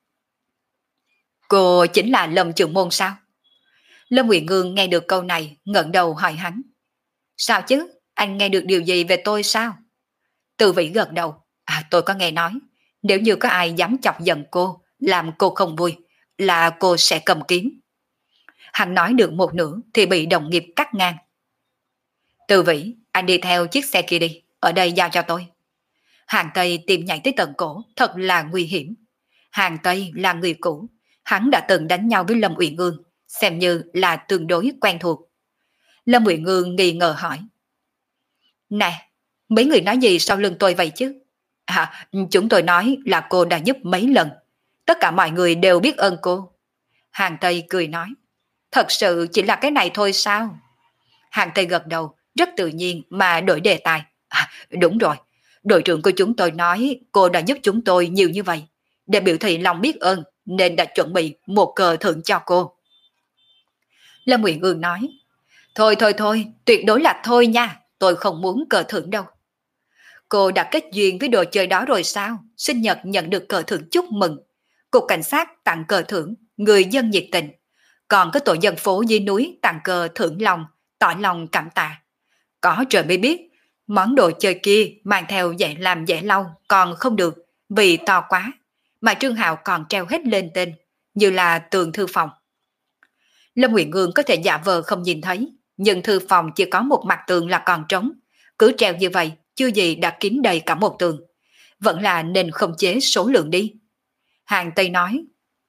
Cô chính là Lâm trưởng môn sao? Lâm Uyển Ngương nghe được câu này, ngẩng đầu hỏi hắn: Sao chứ, anh nghe được điều gì về tôi sao? Từ Vĩ gật đầu: Tôi có nghe nói, nếu như có ai dám chọc giận cô, làm cô không vui, là cô sẽ cầm kiếm. Hắn nói được một nửa thì bị đồng nghiệp cắt ngang: Từ Vĩ, anh đi theo chiếc xe kia đi, ở đây giao cho tôi. Hàng Tây tìm nhảy tới tận cổ, thật là nguy hiểm. Hàng Tây là người cũ, hắn đã từng đánh nhau với Lâm Uyển Ngương, xem như là tương đối quen thuộc. Lâm Uyển Ngương nghi ngờ hỏi: Nè, mấy người nói gì sau lưng tôi vậy chứ? Chúng tôi nói là cô đã giúp mấy lần. Tất cả mọi người đều biết ơn cô. Hàng Tây cười nói: Thật sự chỉ là cái này thôi sao? Hàng Tây gật đầu, rất tự nhiên mà đổi đề tài. Đúng rồi, đội trưởng của chúng tôi nói cô đã giúp chúng tôi nhiều như vậy. Để biểu thị lòng biết ơn nên đã chuẩn bị một cờ thưởng cho cô. Lâm Uyển Ngương nói: Thôi, tuyệt đối là thôi nha, tôi không muốn cờ thưởng đâu. Cô đã kết duyên với đồ chơi đó rồi sao? Sinh nhật nhận được cờ thưởng chúc mừng. Cục cảnh sát tặng cờ thưởng, người dân nhiệt tình. Còn có tổ dân phố dưới núi tặng cờ thưởng lòng, tỏ lòng cảm tạ. Có trời mới biết, món đồ chơi kia mang theo dễ làm dễ lau còn không được vì to quá, mà Trương Hạo còn treo hết lên tên, như là tường thư phòng. Lâm Uyển Ngương có thể giả vờ không nhìn thấy, nhưng thư phòng chỉ có một mặt tường là còn trống, cứ treo như vậy chưa gì đã kín đầy cả một tường. Vẫn là nên khống chế số lượng đi. Hàng Tây nói: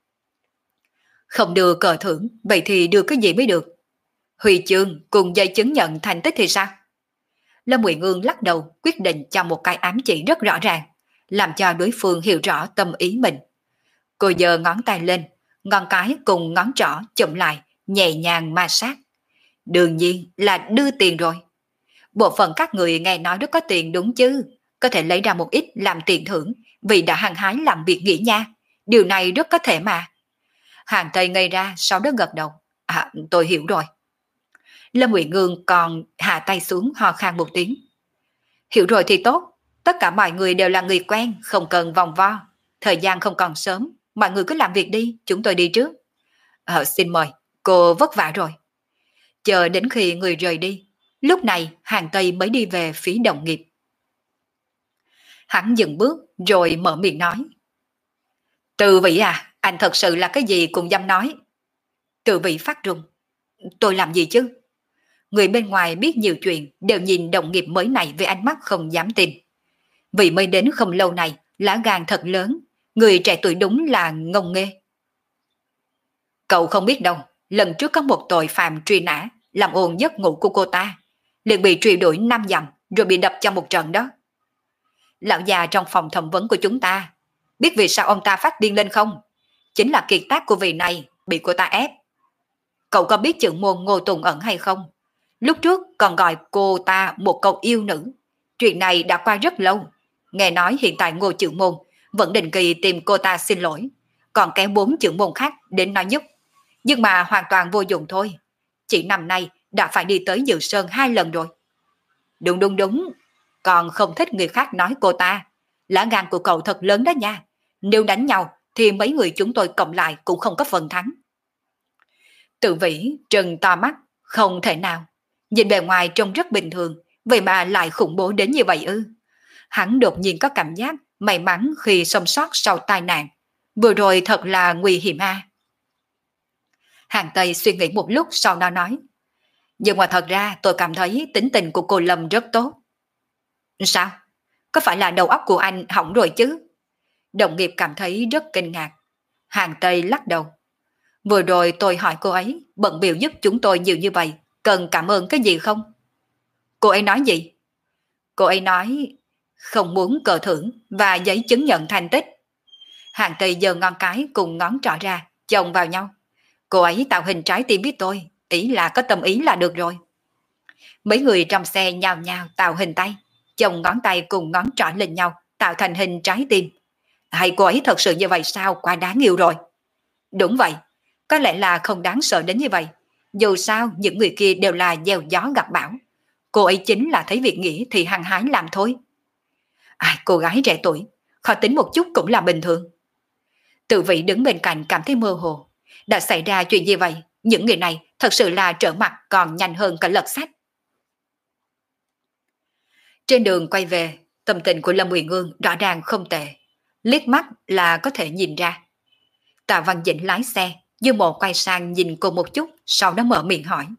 Không đưa cờ thưởng, vậy thì đưa cái gì mới được? Huy chương cùng giấy chứng nhận thành tích thì sao? Lâm Uyển Ngương lắc đầu, quyết định cho một cái ám chỉ rất rõ ràng, làm cho đối phương hiểu rõ tâm ý mình. Cô giơ ngón tay lên, ngón cái cùng ngón trỏ chụm lại, nhẹ nhàng ma sát. Đương nhiên là đưa tiền rồi. Bộ phận các người nghe nói rất có tiền đúng chứ, có thể lấy ra một ít làm tiền thưởng, vì đã hăng hái làm việc nghỉ nha. Điều này rất có thể mà. Hàng Tây ngây ra, sau đó gật đầu. Tôi hiểu rồi. Lâm Uyển Ngương còn hạ tay xuống ho khan một tiếng. Hiểu rồi thì tốt, tất cả mọi người đều là người quen, không cần vòng vo. Thời gian không còn sớm, mọi người cứ làm việc đi, chúng tôi đi trước. Xin mời, cô vất vả rồi. Chờ đến khi người rời đi, lúc này Hàng Tây mới đi về phía đồng nghiệp. Hắn dừng bước rồi mở miệng nói: Từ Vĩ à, anh thật sự là cái gì cũng dám nói. Từ Vĩ phát run: Tôi làm gì chứ? Người bên ngoài biết nhiều chuyện đều nhìn đồng nghiệp mới này với ánh mắt không dám tin. Vì mới đến không lâu này, lá gan thật lớn, người trẻ tuổi đúng là ngông nghê. Cậu không biết đâu, lần trước có một tội phạm truy nã, làm ồn giấc ngủ của cô ta, liền bị truy đuổi 5 dặm rồi bị đập cho một trận đó. Lão già trong phòng thẩm vấn của chúng ta, biết vì sao ông ta phát điên lên không? Chính là kiệt tác của vị này bị cô ta ép. Cậu có biết trưởng môn Ngô Tùng Ẩn hay không? Lúc trước còn gọi cô ta một câu yêu nữ. Chuyện này đã qua rất lâu. Nghe nói hiện tại Ngô trưởng môn vẫn định kỳ tìm cô ta xin lỗi. còn kéo 4 trưởng môn khác đến nói giúp. Nhưng mà hoàn toàn vô dụng thôi. Chỉ năm nay đã phải đi tới Dự Sơn 2 lần rồi. Đúng đúng đúng, còn không thích người khác nói cô ta. Lá gan của cậu thật lớn đó nha. Nếu đánh nhau thì mấy người chúng tôi cộng lại cũng không có phần thắng. Tự Vĩ trừng to mắt, không thể nào. Nhìn bề ngoài trông rất bình thường, vậy mà lại khủng bố đến như vậy ư? Hắn đột nhiên có cảm giác may mắn khi sống sót sau tai nạn. Vừa rồi thật là nguy hiểm a. Hàng Tây suy nghĩ một lúc sau đó nói. Nhưng mà thật ra tôi cảm thấy tính tình của cô Lâm rất tốt. Sao? Có phải là đầu óc của anh hỏng rồi chứ? Đồng nghiệp cảm thấy rất kinh ngạc. Hàng Tây lắc đầu. Vừa rồi tôi hỏi cô ấy bận biểu giúp chúng tôi nhiều như vậy, cần cảm ơn cái gì không? Cô ấy nói gì? Cô ấy nói không muốn cờ thưởng và giấy chứng nhận thành tích. Hàng Tây giơ ngón cái cùng ngón trỏ ra, chồng vào nhau. Cô ấy tạo hình trái tim với tôi, ý là có tâm ý là được rồi. Mấy người trong xe nhào nhào tạo hình tay, chồng ngón tay cùng ngón trỏ lên nhau, tạo thành hình trái tim. Hay cô ấy thật sự như vậy sao, quá đáng yêu rồi. Đúng vậy, có lẽ là không đáng sợ đến như vậy. Dù sao những người kia đều là gieo gió gặp bão. Cô ấy chính là thấy việc nghĩa thì hăng hái làm thôi. Ai, cô gái trẻ tuổi, khó tính một chút cũng là bình thường. Tự Vĩ đứng bên cạnh cảm thấy mơ hồ. Đã xảy ra chuyện gì vậy? Những người này thật sự là trở mặt còn nhanh hơn cả lật sách. Trên đường quay về, tâm tình của Lâm Uyển Ngương rõ ràng không tệ. Liếc mắt là có thể nhìn ra. Tạ Văn Dĩnh lái xe, Dư Mộ quay sang nhìn cô một chút, sau đó mở miệng hỏi.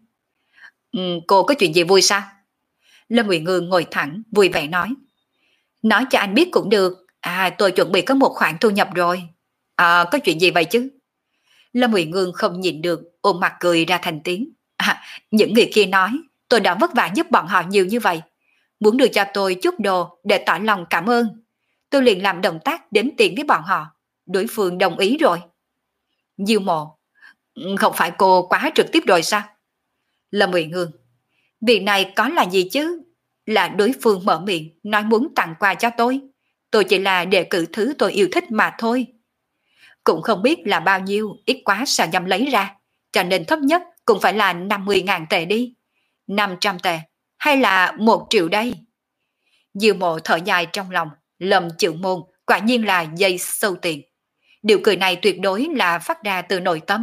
Cô có chuyện gì vui sao? Lâm Uyển Ngương ngồi thẳng, vui vẻ nói. Nói cho anh biết cũng được, tôi chuẩn bị có một khoản thu nhập rồi. Có chuyện gì vậy chứ? Lâm Uyển Ngương không nhìn được, ôm mặt cười ra thành tiếng. Những người kia nói, tôi đã vất vả giúp bọn họ nhiều như vậy. Muốn đưa cho tôi chút đồ để tỏ lòng cảm ơn. Tôi liền làm động tác đếm tiền với bọn họ. Đối phương đồng ý rồi. Diêu Mộ, không phải cô quá trực tiếp rồi sao? Lâm Uyển Ngương, việc này có là gì chứ? Là đối phương mở miệng nói muốn tặng quà cho tôi. Tôi chỉ là đề cử thứ tôi yêu thích mà thôi. Cũng không biết là bao nhiêu, ít quá sao dám lấy ra. Cho nên thấp nhất cũng phải là 50.000 tệ đi. 500 tệ, hay là 1 triệu đây? Diêu Mộ thở dài trong lòng, Lâm Chữ Môn quả nhiên là dây sâu tiền. Điều cười này tuyệt đối là phát ra từ nội tâm.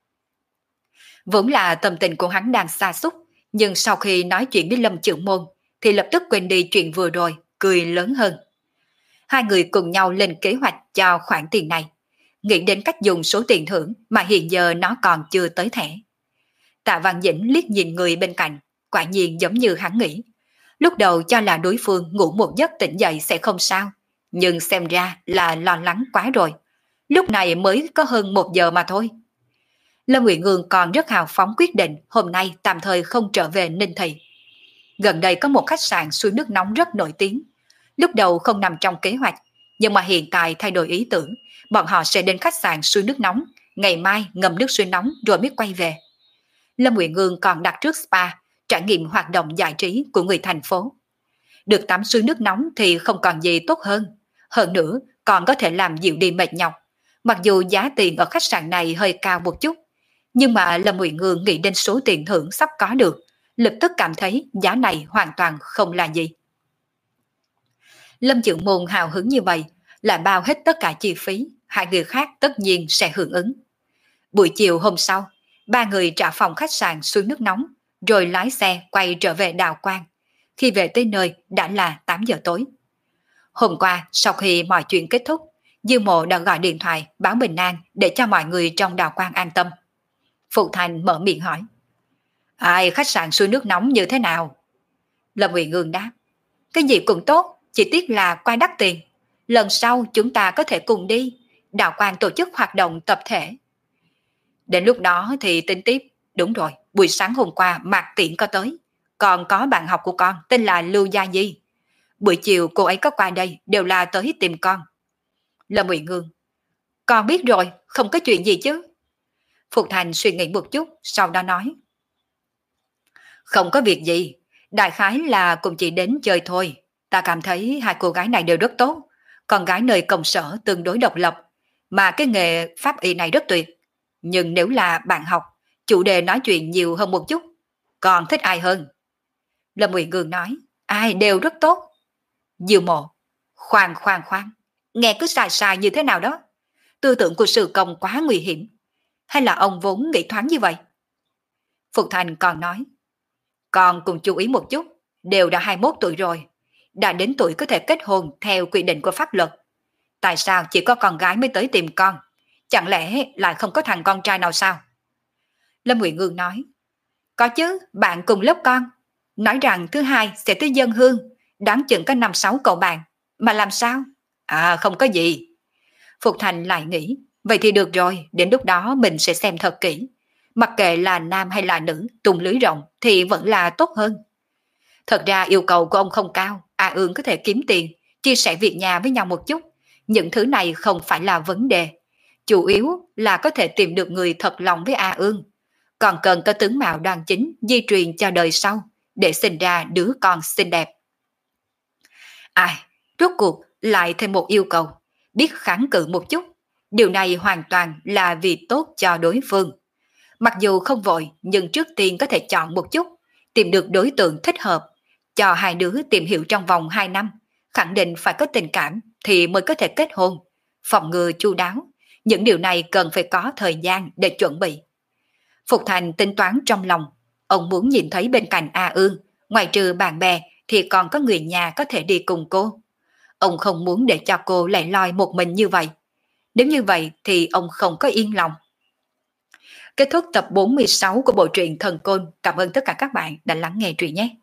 Vốn là tâm tình của hắn đang sa sút, nhưng sau khi nói chuyện với Lâm Chữ Môn thì lập tức quên đi chuyện vừa rồi, cười lớn hơn. Hai người cùng nhau lên kế hoạch cho khoản tiền này, nghĩ đến cách dùng số tiền thưởng mà hiện giờ nó còn chưa tới thẻ. Tạ Văn Dĩnh liếc nhìn người bên cạnh, quả nhiên giống như hắn nghĩ. Lúc đầu cho là đối phương ngủ một giấc tỉnh dậy sẽ không sao, nhưng xem ra là lo lắng quá rồi. Lúc này mới có hơn 1 giờ mà thôi. Lâm Uyển Ngương còn rất hào phóng quyết định hôm nay tạm thời không trở về Ninh Thị. Gần đây có một khách sạn suối nước nóng rất nổi tiếng. Lúc đầu không nằm trong kế hoạch, nhưng mà hiện tại thay đổi ý tưởng, bọn họ sẽ đến khách sạn suối nước nóng, ngày mai ngâm nước suối nóng rồi mới quay về. Lâm Uyển Ngương còn đặt trước spa, trải nghiệm hoạt động giải trí của người thành phố. Được tắm suối nước nóng thì không còn gì tốt hơn. Hơn nữa, còn có thể làm dịu đi mệt nhọc. Mặc dù giá tiền ở khách sạn này hơi cao một chút, nhưng mà Lâm Uyển Ngương nghĩ đến số tiền thưởng sắp có được, lập tức cảm thấy giá này hoàn toàn không là gì. Lâm Chữ Môn hào hứng như vậy, lại bao hết tất cả chi phí, hai người khác tất nhiên sẽ hưởng ứng. Buổi chiều hôm sau, ba người trả phòng khách sạn suối nước nóng, rồi lái xe quay trở về Đào Quang. Khi về tới nơi đã là 8 giờ tối. Hôm qua, sau khi mọi chuyện kết thúc, Dư Mộ đã gọi điện thoại báo bình an để cho mọi người trong Đào Quang an tâm. Phụ Thành mở miệng hỏi. Khách sạn suối nước nóng như thế nào? Lâm Uyển Ngương đáp. Cái gì cũng tốt, chỉ tiếc là quá đắt tiền. Lần sau chúng ta có thể cùng đi. Đào Quang tổ chức hoạt động tập thể. Đến lúc đó thì tính tiếp. Đúng rồi, buổi sáng hôm qua Mạc Tiễn có tới. Còn có bạn học của con tên là Lưu Gia Di. Buổi chiều cô ấy có qua đây đều là tới tìm con. Lâm Uyển Ngương. Con biết rồi, không có chuyện gì chứ. Phục Thành suy nghĩ một chút, sau đó nói. Không có việc gì, đại khái là cùng chị đến chơi thôi. Ta cảm thấy hai cô gái này đều rất tốt. Con gái nơi công sở tương đối độc lập. mà cái nghề pháp y này rất tuyệt. Nhưng nếu là bạn học, chủ đề nói chuyện nhiều hơn một chút, còn thích ai hơn? Lâm Uyển Ngương nói, ai đều rất tốt. Diêu Mộ, khoan khoan khoan, nghe cứ sai sai như thế nào đó. Tư tưởng của Sư Công quá nguy hiểm. Hay là ông vốn nghĩ thoáng như vậy? Phục Thành còn nói, con cùng chú ý một chút, đều đã 21 tuổi rồi, đã đến tuổi có thể kết hôn theo quy định của pháp luật. Tại sao chỉ có con gái mới tới tìm con? Chẳng lẽ lại không có thằng con trai nào sao? Lâm Uyển Ngương nói, có chứ, bạn cùng lớp con. Nói rằng thứ hai sẽ tới dân hương, đoán chừng có 5-6 cậu bạn. Mà làm sao? À, không có gì. Phục Thành lại nghĩ, vậy thì được rồi, đến lúc đó mình sẽ xem thật kỹ. Mặc kệ là nam hay là nữ, tung lưới rộng thì vẫn là tốt hơn. Thật ra yêu cầu của ông không cao, A Ương có thể kiếm tiền, chia sẻ việc nhà với nhau một chút. Những thứ này không phải là vấn đề. Chủ yếu là có thể tìm được người thật lòng với A Ương. Còn cần có tướng mạo đoan chính, di truyền cho đời sau, để sinh ra đứa con xinh đẹp. Ai, rốt cuộc lại thêm một yêu cầu, biết kháng cự một chút. Điều này hoàn toàn là vì tốt cho đối phương. Mặc dù không vội, nhưng trước tiên có thể chọn một chút, tìm được đối tượng thích hợp, cho hai đứa tìm hiểu trong vòng 2 năm, khẳng định phải có tình cảm thì mới có thể kết hôn, phòng ngừa chu đáo. Những điều này cần phải có thời gian để chuẩn bị. Phục Thành tính toán trong lòng, ông muốn nhìn thấy bên cạnh A Ương, ngoài trừ bạn bè thì còn có người nhà có thể đi cùng cô. Ông không muốn để cho cô lẻ loi một mình như vậy. Nếu như vậy thì ông không có yên lòng. Kết thúc tập 46 của bộ truyện Thần Côn. Cảm ơn tất cả các bạn đã lắng nghe truyện nhé.